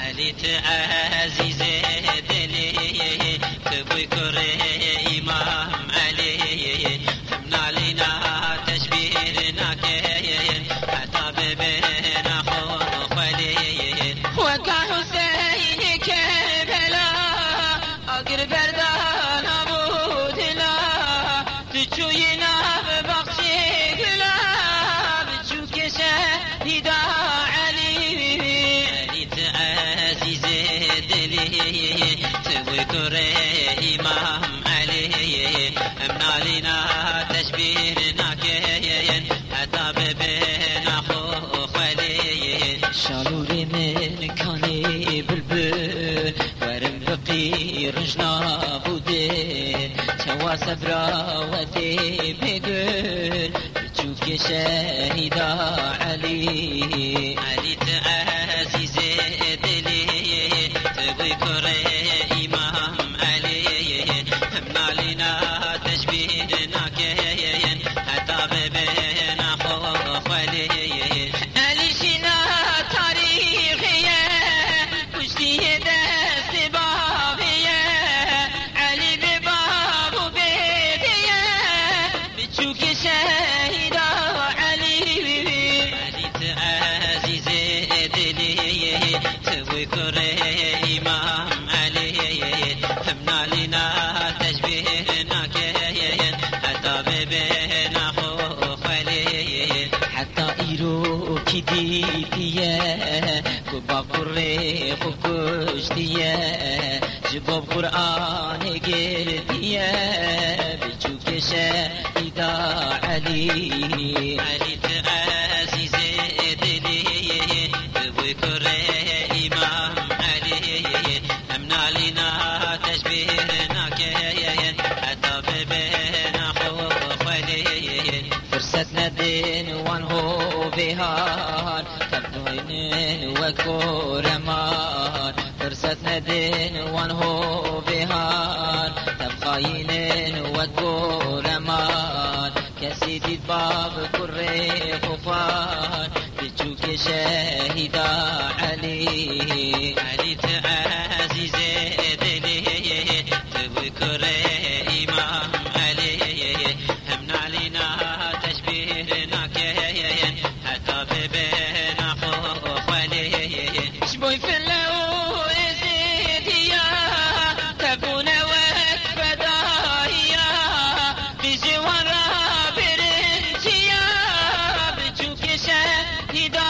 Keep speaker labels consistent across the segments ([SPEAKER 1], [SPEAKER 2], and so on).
[SPEAKER 1] عليت عزيز دلي تبوي كره إمام علي من علينا تشبيرنا كين حتى ببنا خوف علي وكا حسين كبلا أقر بردان أبودنا تجوينا ببخشي قلا بتشوك شهيدا تبوي كره إمام علي من علينا تشبيهنا كين حتى ببنا خوف علي شالوري من كاني بلبل ورم بقي رجنا بودين سوا سبرا ودي بقل بتشوك شهيدا علي علي تعزيز دلي تبوي كره إمام علي من علينا تشبيهنا كين حتى ببنا خوف علي عليشنا تاريخية وجديه دست بابية علي بباب وبيدية بتشوك شهيدا علي علي تعزيز دلي تبوي كره إمام علي من علينا تشبيهنا كين حتى ببنا خوف علي حتى إيرو كديدية كبا قري خكشتية جباب قرآن قردية بجوك شهيدا علي علي تعزيز دلي تبوي كره إمام علي من علينا تشبيهنا كين حتى ببنا خوف علي فرستنا دين وانهو بهان تبنوين وكورمان فرستنا دين وانهو بهان تبخاين وكورمان كسيدي باب كري خفان بتشوك شهيدا علي علي تعزيز دلي تبوي كره إمام علي من علينا تشبيهنا كين حتى ببنا خوف علي شبوي في اللو إزيدية تكون وقت فدايا بجوار برنجية بتشوك شهيدا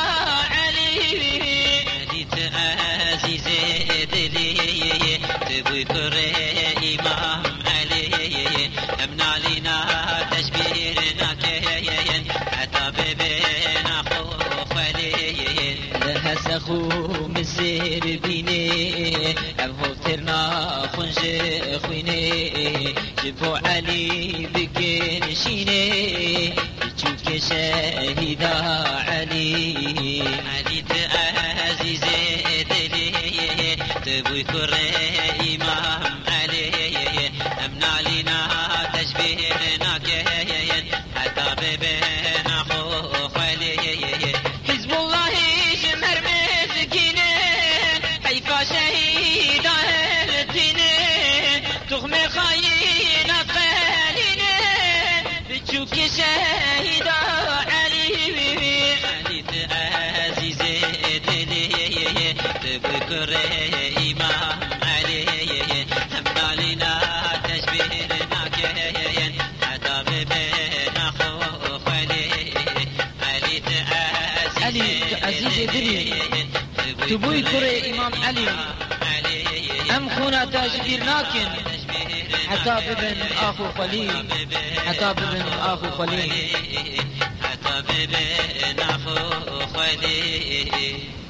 [SPEAKER 1] عزيز دلي تبوي كره إمام علي من علينا تشبيهنا كين حتى ببنا خوف علي لها سخو مسير بيني أبهو ترنا خنج خويني جبو علي بكين شيني بتشوك شهيدا علي علي تعزيز دلي تبوي كره إمام علي من علينا تشبيهنا كين حتى ببنا خوف علي حزب الله جمهر مسكينين حيفا شهيدا هلتينين تغمي خاينة قالينين بتشوك شهيدا علي علي تعزيز دلي تبوي كره إمام علي من علينا تشبيهنا كين حتى ببنا خوف علي علي تعزيز دلي تبوي كره إمام علي أم خونا تشبير لكن حتى ببن أخو خليل حتى ببن أخو خليل حتى ببن أخو خليل